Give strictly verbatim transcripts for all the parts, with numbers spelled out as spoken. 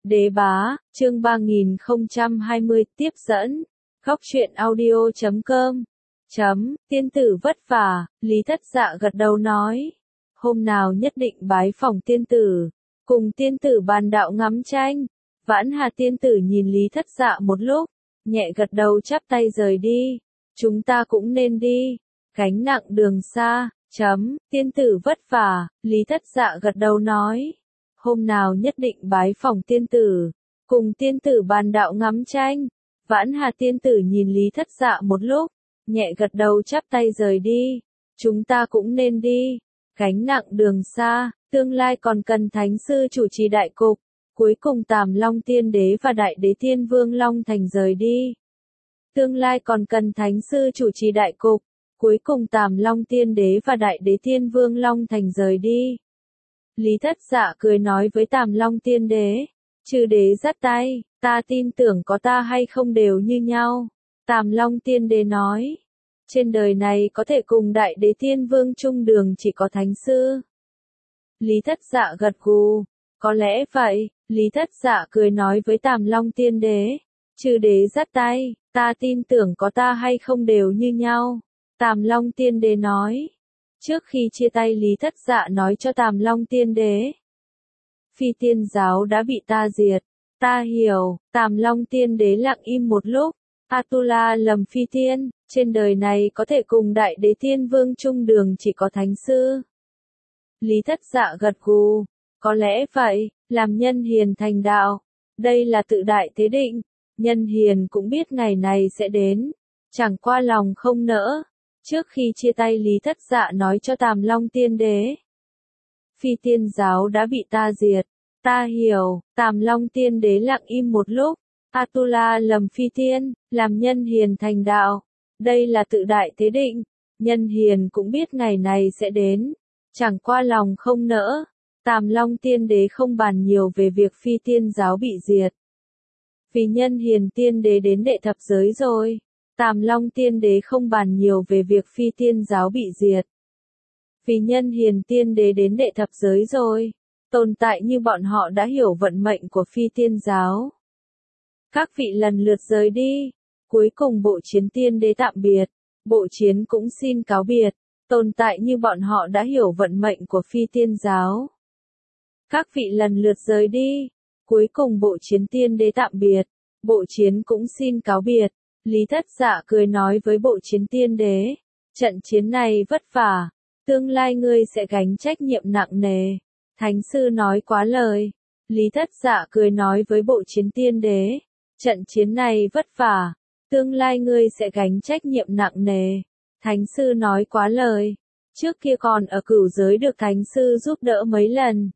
Đế bá, chương ba nghìn không trăm hai mươi, tiếp dẫn. Góc truyện audio chấm com. Chấm, tiên tử vất vả, Lý Thất Dạ gật đầu nói. Hôm nào nhất định bái phỏng tiên tử, cùng tiên tử bàn đạo ngắm tranh. Vãn Hà tiên tử nhìn Lý Thất Dạ một lúc, nhẹ gật đầu chắp tay rời đi. Chúng ta cũng nên đi, gánh nặng đường xa. Chấm, tiên tử vất vả, Lý Thất Dạ gật đầu nói. Hôm nào nhất định bái phỏng tiên tử, cùng tiên tử bàn đạo ngắm tranh. Vãn Hà tiên tử nhìn Lý Thất Dạ một lúc, nhẹ gật đầu chắp tay rời đi. Chúng ta cũng nên đi, gánh nặng đường xa, tương lai còn cần thánh sư chủ trì đại cục. Cuối cùng Tàm Long tiên đế và đại đế Thiên Vương Long Thành rời đi. Tương lai còn cần thánh sư chủ trì đại cục. Cuối cùng Tàm Long tiên đế và đại đế Thiên Vương Long Thành rời đi. Lý Thất Dạ cười nói với Tàm Long tiên đế, chư đế dắt tay, ta tin tưởng có ta hay không đều như nhau. Tàm Long tiên đế nói, trên đời này có thể cùng đại đế Thiên Vương chung đường chỉ có thánh sư. Lý Thất Dạ gật gù, có lẽ vậy. Lý Thất Dạ cười nói với Tàm Long tiên đế, chư đế dắt tay, ta tin tưởng có ta hay không đều như nhau. Tàm Long tiên đế nói. Trước khi chia tay Lý Thất Dạ nói cho Tàm Long tiên đế, Phi Tiên giáo đã bị ta diệt. Ta hiểu. Tàm Long tiên đế lặng im một lúc. Atula lầm Phi Tiên, trên đời này có thể cùng đại đế Thiên Vương chung đường chỉ có thánh sư. Lý Thất Dạ gật gù, có lẽ vậy. Làm nhân hiền thành đạo, đây là tự đại thế định. Nhân hiền cũng biết ngày này sẽ đến, chẳng qua lòng không nỡ. Trước khi chia tay Lý Thất Dạ nói cho Tàm Long tiên đế, Phi Tiên giáo đã bị ta diệt. Ta hiểu. Tàm Long tiên đế lặng im một lúc. Atula lầm Phi Tiên, làm nhân hiền thành đạo, đây là tự đại thế định. Nhân hiền cũng biết ngày này sẽ đến, chẳng qua lòng không nỡ. Tàm Long tiên đế không bàn nhiều về việc Phi Tiên giáo bị diệt. Vì nhân hiền tiên đế đến đệ thập giới rồi. Tàm Long tiên đế không bàn nhiều về việc Phi Tiên giáo bị diệt. Vì nhân hiền tiên đế đến đệ thập giới rồi. Tồn tại như bọn họ đã hiểu vận mệnh của Phi Tiên giáo. Các vị lần lượt rời đi. Cuối cùng bộ chiến tiên đế tạm biệt. Bộ chiến cũng xin cáo biệt. Tồn tại như bọn họ đã hiểu vận mệnh của Phi Tiên giáo. Các vị lần lượt rời đi. Cuối cùng bộ chiến tiên đế tạm biệt. Bộ chiến cũng xin cáo biệt. Lý Thất Dạ cười nói với bộ chiến tiên đế, trận chiến này vất vả, tương lai ngươi sẽ gánh trách nhiệm nặng nề. Thánh sư nói quá lời. Lý Thất Dạ cười nói với bộ chiến tiên đế, trận chiến này vất vả, tương lai ngươi sẽ gánh trách nhiệm nặng nề. Thánh sư nói quá lời. Trước kia còn ở cửu giới được thánh sư giúp đỡ mấy lần.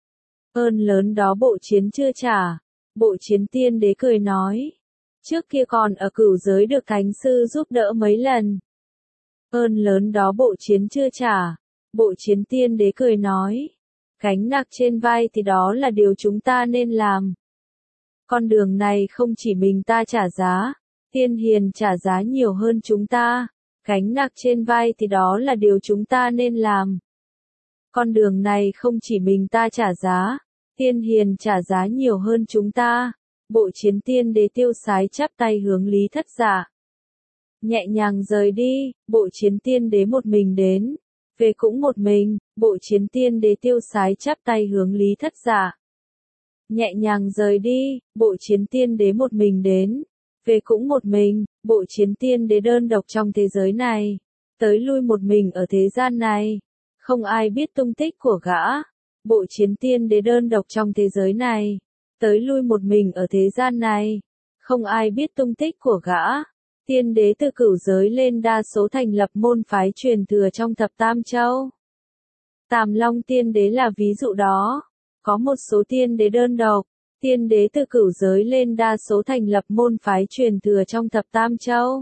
Ơn lớn đó bộ chiến chưa trả. Bộ chiến tiên đế cười nói. Trước kia còn ở cửu giới được thánh sư giúp đỡ mấy lần. Ơn lớn đó bộ chiến chưa trả. Bộ chiến tiên đế cười nói. Gánh nặng trên vai thì đó là điều chúng ta nên làm. Con đường này không chỉ mình ta trả giá, tiên hiền trả giá nhiều hơn chúng ta. Gánh nặng trên vai thì đó là điều chúng ta nên làm. Con đường này không chỉ mình ta trả giá, tiên hiền trả giá nhiều hơn chúng ta. Bộ chiến tiên đế tiêu sái chắp tay hướng Lý Thất Dạ. Nhẹ nhàng rời đi. Bộ chiến tiên đế một mình đến. Về cũng một mình. Bộ chiến tiên đế tiêu sái chắp tay hướng Lý Thất Dạ. Nhẹ nhàng rời đi. Bộ chiến tiên đế một mình đến. Về cũng một mình. Bộ chiến tiên đế đơn độc trong thế giới này. Tới lui một mình ở thế gian này. Không ai biết tung tích của gã. Bộ chiến tiên đế đơn độc trong thế giới này. Tới lui một mình ở thế gian này. Không ai biết tung tích của gã. Tiên đế từ cửu giới lên đa số thành lập môn phái truyền thừa trong thập tam châu. Tàm Long tiên đế là ví dụ đó. Có một số tiên đế đơn độc. Tiên đế từ cửu giới lên đa số thành lập môn phái truyền thừa trong thập tam châu.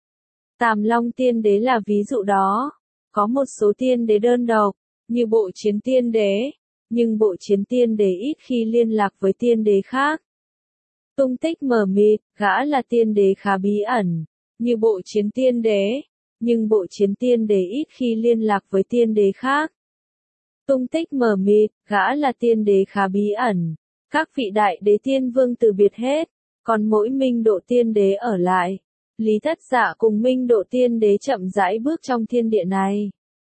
Tàm Long tiên đế là ví dụ đó. Có một số tiên đế đơn độc, như bộ chiến tiên đế. Nhưng bộ chiến tiên đế ít khi liên lạc với tiên đế khác. Tung tích mờ mịt, gã là tiên đế khá bí ẩn, như bộ chiến tiên đế. Nhưng bộ chiến tiên đế ít khi liên lạc với tiên đế khác. Tung tích mờ mịt, gã là tiên đế khá bí ẩn, Các vị đại đế tiên vương từ biệt hết, còn mỗi Minh Độ Tiên Đế ở lại. Lý Thất Dạ cùng Minh Độ Tiên Đế chậm rãi bước trong thiên địa này.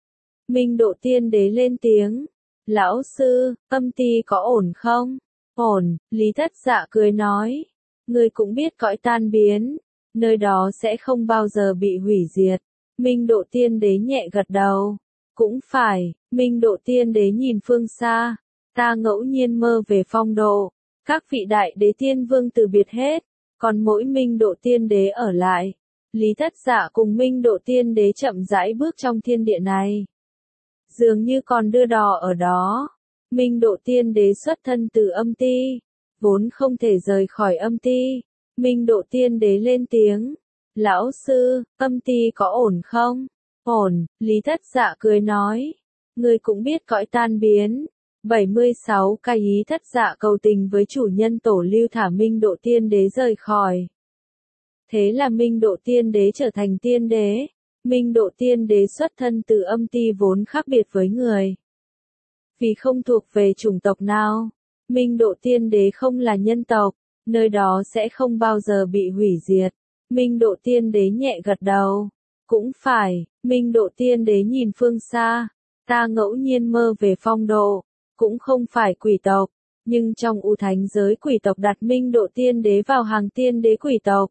Minh Độ Tiên Đế lên tiếng. Lão sư, âm ti có ổn không? Ổn, Lý Thất Dạ cười nói. Ngươi cũng biết cõi tan biến, nơi đó sẽ không bao giờ bị hủy diệt. Minh Độ Tiên Đế nhẹ gật đầu. Cũng phải, Minh Độ Tiên Đế nhìn phương xa. Ta ngẫu nhiên mơ về phong độ. Các vị đại đế tiên vương từ biệt hết, còn mỗi Minh Độ Tiên Đế ở lại. Lý Thất Dạ cùng Minh Độ Tiên Đế chậm rãi bước trong thiên địa này. Dường như còn đưa đò ở đó. Minh Độ Tiên Đế xuất thân từ âm ti, vốn không thể rời khỏi âm ti. Minh Độ Tiên Đế lên tiếng. Lão sư, âm ti có ổn không? Ổn, Lý Thất Dạ cười nói. Ngươi cũng biết cõi tan biến. bảy mươi sáu Cái ý Thất Dạ cầu tình với chủ nhân tổ lưu thả Minh Độ Tiên Đế rời khỏi. Thế là Minh Độ Tiên Đế trở thành tiên đế. Minh Độ Tiên Đế xuất thân từ âm ti vốn khác biệt với người. Vì không thuộc về chủng tộc nào, Minh Độ Tiên Đế không là nhân tộc, nơi đó sẽ không bao giờ bị hủy diệt. Minh Độ Tiên Đế nhẹ gật đầu. Cũng phải, Minh Độ Tiên Đế nhìn phương xa. Ta ngẫu nhiên mơ về phong độ, cũng không phải quỷ tộc, nhưng trong U Thánh giới quỷ tộc đặt Minh Độ Tiên Đế vào hàng tiên đế quỷ tộc.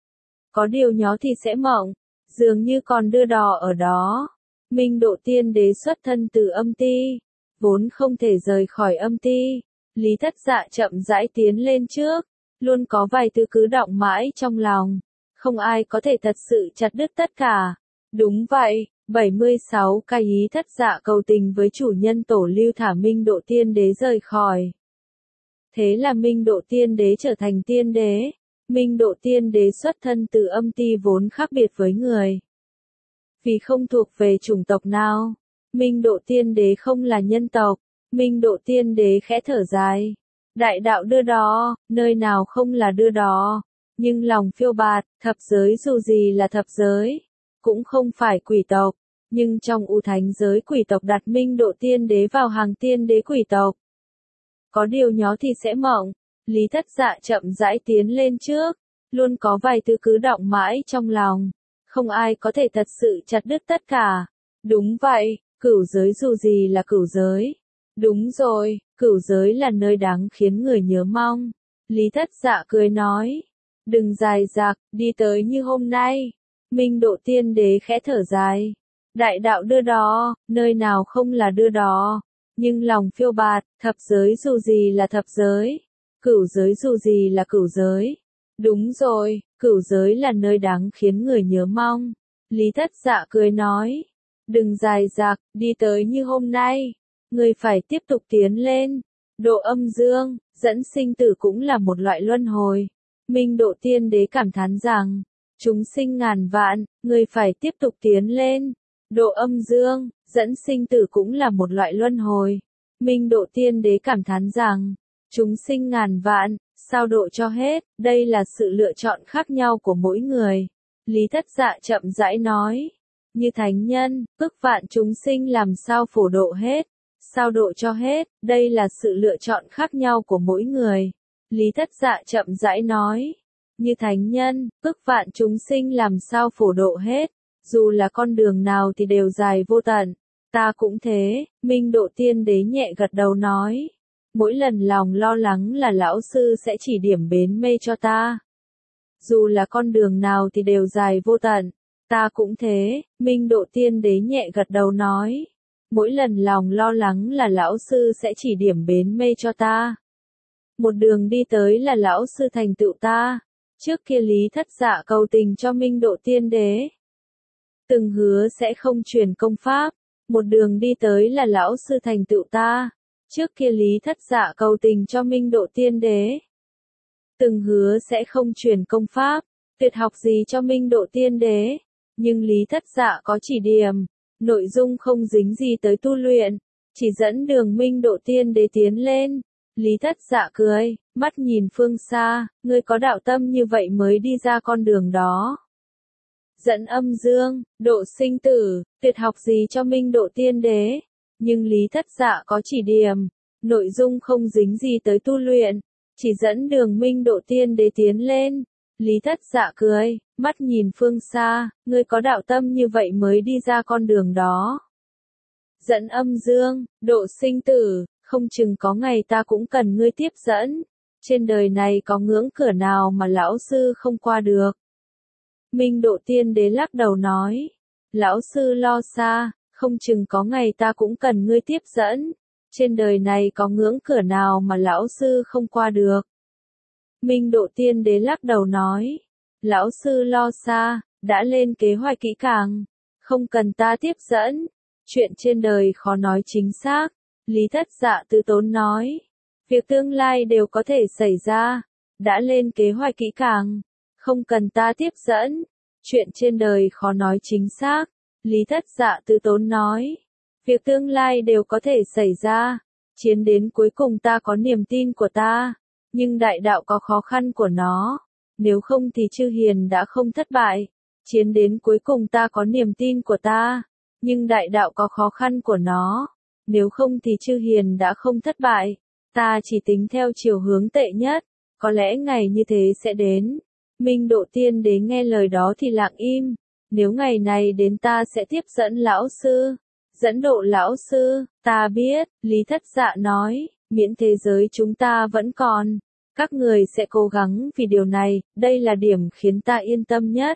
Có điều nhó thì sẽ mộng, dường như còn đưa đò ở đó. Minh Độ Tiên Đế xuất thân từ âm ti, vốn không thể rời khỏi âm ti. Lý Thất Dạ chậm rãi tiến lên trước, luôn có vài thứ cứ đọng mãi trong lòng. Không ai có thể thật sự chặt đứt tất cả. Đúng vậy, bảy mươi sáu Cái ý Thất Dạ cầu tình với chủ nhân tổ lưu thả Minh Độ Tiên Đế rời khỏi. Thế là Minh Độ Tiên Đế trở thành tiên đế. Minh Độ Tiên Đế xuất thân từ âm ti vốn khác biệt với người. Vì không thuộc về chủng tộc nào, Minh Độ Tiên Đế không là nhân tộc. Minh Độ Tiên Đế khẽ thở dài. Đại đạo đưa đò, nơi nào không là đưa đò. Nhưng lòng phiêu bạt, thập giới dù gì là thập giới, cũng không phải quỷ tộc. Nhưng trong U Thánh giới quỷ tộc đặt Minh Độ Tiên Đế vào hàng tiên đế quỷ tộc. Có điều nhó thì sẽ mộng. Lý Thất Dạ chậm rãi tiến lên trước, luôn có vài thứ cứ đọng mãi trong lòng. Không ai có thể thật sự chặt đứt tất cả. Đúng vậy, cửu giới dù gì là cửu giới. Đúng rồi, cửu giới là nơi đáng khiến người nhớ mong. Lý Thất Dạ cười nói. Đừng dài dặc, đi tới như hôm nay. Minh Độ Tiên Đế khẽ thở dài. Đại đạo đưa đò, nơi nào không là đưa đò. Nhưng lòng phiêu bạt, thập giới dù gì là thập giới. Cửu giới dù gì là cửu giới. Đúng rồi, cửu giới là nơi đáng khiến người nhớ mong. Lý Thất Dạ cười nói. Đừng dài dặc, đi tới như hôm nay. Người phải tiếp tục tiến lên. Độ âm dương, dẫn sinh tử cũng là một loại luân hồi. Minh Độ Tiên Đế cảm thán rằng, chúng sinh ngàn vạn, người phải tiếp tục tiến lên. Độ âm dương, dẫn sinh tử cũng là một loại luân hồi. Minh Độ Tiên Đế cảm thán rằng, chúng sinh ngàn vạn, sao độ cho hết, đây là sự lựa chọn khác nhau của mỗi người. Lý Thất Dạ chậm rãi nói, như thánh nhân, ức vạn chúng sinh làm sao phổ độ hết, sao độ cho hết, đây là sự lựa chọn khác nhau của mỗi người. Lý Thất Dạ chậm rãi nói, như thánh nhân, ức vạn chúng sinh làm sao phổ độ hết, dù là con đường nào thì đều dài vô tận. Ta cũng thế, Minh Độ Tiên Đế nhẹ gật đầu nói. Mỗi lần lòng lo lắng là lão sư sẽ chỉ điểm bến mê cho ta. Dù là con đường nào thì đều dài vô tận. Ta cũng thế, Minh Độ Tiên Đế nhẹ gật đầu nói. Mỗi lần lòng lo lắng là lão sư sẽ chỉ điểm bến mê cho ta. Một đường đi tới là lão sư thành tựu ta. Trước kia Lý Thất Dạ cầu tình cho Minh Độ Tiên Đế. Từng hứa sẽ không truyền công pháp. Một đường đi tới là lão sư thành tựu ta. Trước kia Lý Thất Dạ cầu tình cho Minh Độ Tiên Đế. Từng hứa sẽ không truyền công pháp, tuyệt học gì cho Minh Độ Tiên Đế. Nhưng Lý Thất Dạ có chỉ điểm, nội dung không dính gì tới tu luyện, chỉ dẫn đường Minh Độ Tiên Đế tiến lên. Lý Thất Dạ cười, mắt nhìn phương xa, ngươi có đạo tâm như vậy mới đi ra con đường đó. Dẫn âm dương, độ sinh tử, tuyệt học gì cho Minh Độ Tiên Đế. Nhưng Lý Thất Dạ có chỉ điểm, nội dung không dính gì tới tu luyện, chỉ dẫn đường Minh Độ Tiên Đế tiến lên. Lý Thất Dạ cười, mắt nhìn phương xa, ngươi có đạo tâm như vậy mới đi ra con đường đó. Dẫn âm dương, độ sinh tử, không chừng có ngày ta cũng cần ngươi tiếp dẫn. Trên đời này có ngưỡng cửa nào mà lão sư không qua được. Minh Độ Tiên Đế lắc đầu nói, lão sư lo xa, không chừng có ngày ta cũng cần ngươi tiếp dẫn. Trên đời này có ngưỡng cửa nào mà lão sư không qua được. Minh Độ Tiên Đế lắc đầu nói, lão sư lo xa, đã lên kế hoạch kỹ càng, không cần ta tiếp dẫn. Chuyện trên đời khó nói chính xác, Lý Thất Dạ từ tốn nói. Việc tương lai đều có thể xảy ra, đã lên kế hoạch kỹ càng, không cần ta tiếp dẫn. Chuyện trên đời khó nói chính xác, Lý Thất Dạ từ tốn nói. Việc tương lai đều có thể xảy ra, chiến đến cuối cùng ta có niềm tin của ta, nhưng đại đạo có khó khăn của nó, nếu không thì chư hiền đã không thất bại. Chiến đến cuối cùng ta có niềm tin của ta, nhưng đại đạo có khó khăn của nó, nếu không thì chư hiền đã không thất bại. Ta chỉ tính theo chiều hướng tệ nhất, có lẽ ngày như thế sẽ đến. Minh Độ Tiên Đế nghe lời đó thì lặng im, nếu ngày này đến ta sẽ tiếp dẫn lão sư, dẫn độ lão sư, ta biết, Lý Thất Dạ nói, miễn thế giới chúng ta vẫn còn, các người sẽ cố gắng vì điều này, đây là điểm khiến ta yên tâm nhất.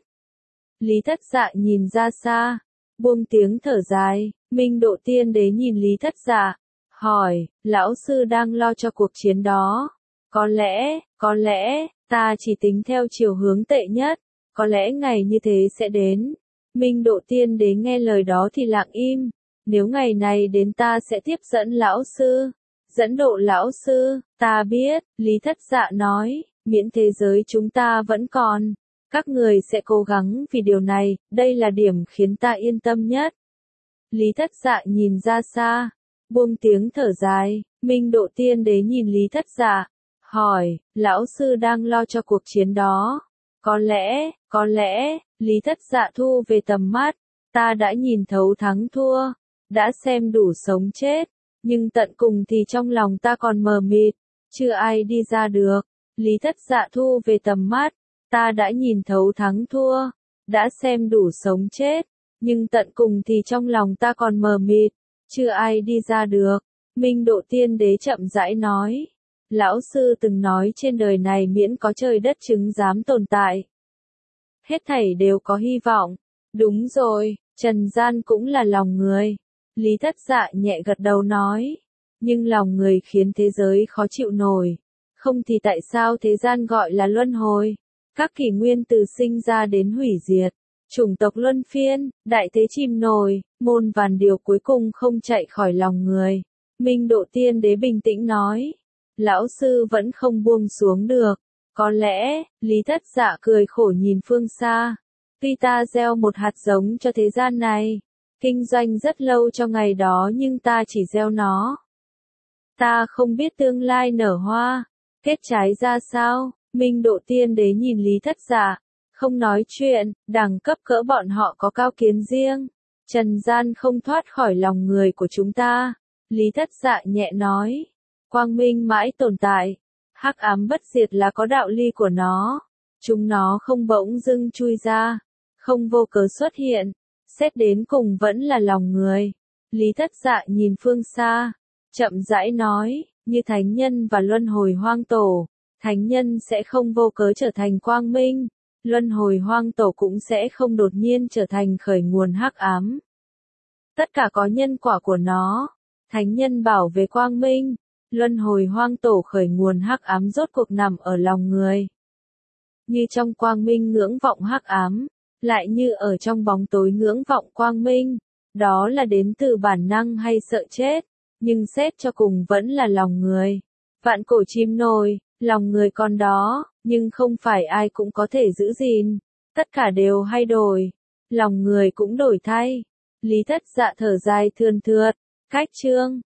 Lý Thất Dạ nhìn ra xa, buông tiếng thở dài, Minh Độ Tiên Đế nhìn Lý Thất Dạ, hỏi, lão sư đang lo cho cuộc chiến đó. Có lẽ, có lẽ, ta chỉ tính theo chiều hướng tệ nhất, có lẽ ngày như thế sẽ đến. Minh Độ Tiên Đế nghe lời đó thì lặng im, nếu ngày này đến ta sẽ tiếp dẫn lão sư, dẫn độ lão sư, ta biết, Lý Thất Dạ nói, miễn thế giới chúng ta vẫn còn, các người sẽ cố gắng vì điều này, đây là điểm khiến ta yên tâm nhất. Lý Thất Dạ nhìn ra xa, buông tiếng thở dài, Minh Độ Tiên Đế nhìn Lý Thất Dạ, hỏi, lão sư đang lo cho cuộc chiến đó. Có lẽ, có lẽ, Lý Thất Dạ thu về tầm mắt, ta đã nhìn thấu thắng thua, đã xem đủ sống chết, nhưng tận cùng thì trong lòng ta còn mờ mịt, chưa ai đi ra được. Lý Thất Dạ thu về tầm mắt, ta đã nhìn thấu thắng thua, đã xem đủ sống chết, nhưng tận cùng thì trong lòng ta còn mờ mịt, chưa ai đi ra được. Minh Độ Tiên Đế chậm rãi nói, lão sư từng nói trên đời này miễn có trời đất chứng dám tồn tại, hết thảy đều có hy vọng. Đúng rồi, trần gian cũng là lòng người. Lý Thất Dạ nhẹ gật đầu nói, nhưng lòng người khiến thế giới khó chịu nổi, không thì tại sao thế gian gọi là luân hồi? Các kỷ nguyên từ sinh ra đến hủy diệt, chủng tộc luân phiên, đại thế chìm nổi, muôn vàn điều cuối cùng không chạy khỏi lòng người. Minh Độ Tiên Đế bình tĩnh nói, lão sư vẫn không buông xuống được. Có lẽ, Lý Thất Dạ cười khổ nhìn phương xa, tuy ta gieo một hạt giống cho thế gian này, kinh doanh rất lâu cho ngày đó nhưng ta chỉ gieo nó. Ta không biết tương lai nở hoa, kết trái ra sao. Minh Độ Tiên Đế nhìn Lý Thất Dạ, không nói chuyện, đẳng cấp cỡ bọn họ có cao kiến riêng. Trần gian không thoát khỏi lòng người của chúng ta. Lý Thất Dạ nhẹ nói, quang minh mãi tồn tại, hắc ám bất diệt là có đạo lý của nó. Chúng nó không bỗng dưng chui ra, không vô cớ xuất hiện, xét đến cùng vẫn là lòng người. Lý Thất Dạ nhìn phương xa, chậm rãi nói, như thánh nhân và luân hồi hoang tổ, thánh nhân sẽ không vô cớ trở thành quang minh, luân hồi hoang tổ cũng sẽ không đột nhiên trở thành khởi nguồn hắc ám. Tất cả có nhân quả của nó, thánh nhân bảo vệ quang minh, luân hồi hoang tổ khởi nguồn hắc ám rốt cuộc nằm ở lòng người. Như trong quang minh ngưỡng vọng hắc ám, lại như ở trong bóng tối ngưỡng vọng quang minh, đó là đến từ bản năng hay sợ chết, nhưng xét cho cùng vẫn là lòng người. Vạn cổ chim nổi, lòng người còn đó, nhưng không phải ai cũng có thể giữ gìn, tất cả đều hay đổi, lòng người cũng đổi thay. Lý Thất Dạ thở dài thườn thượt, cách chương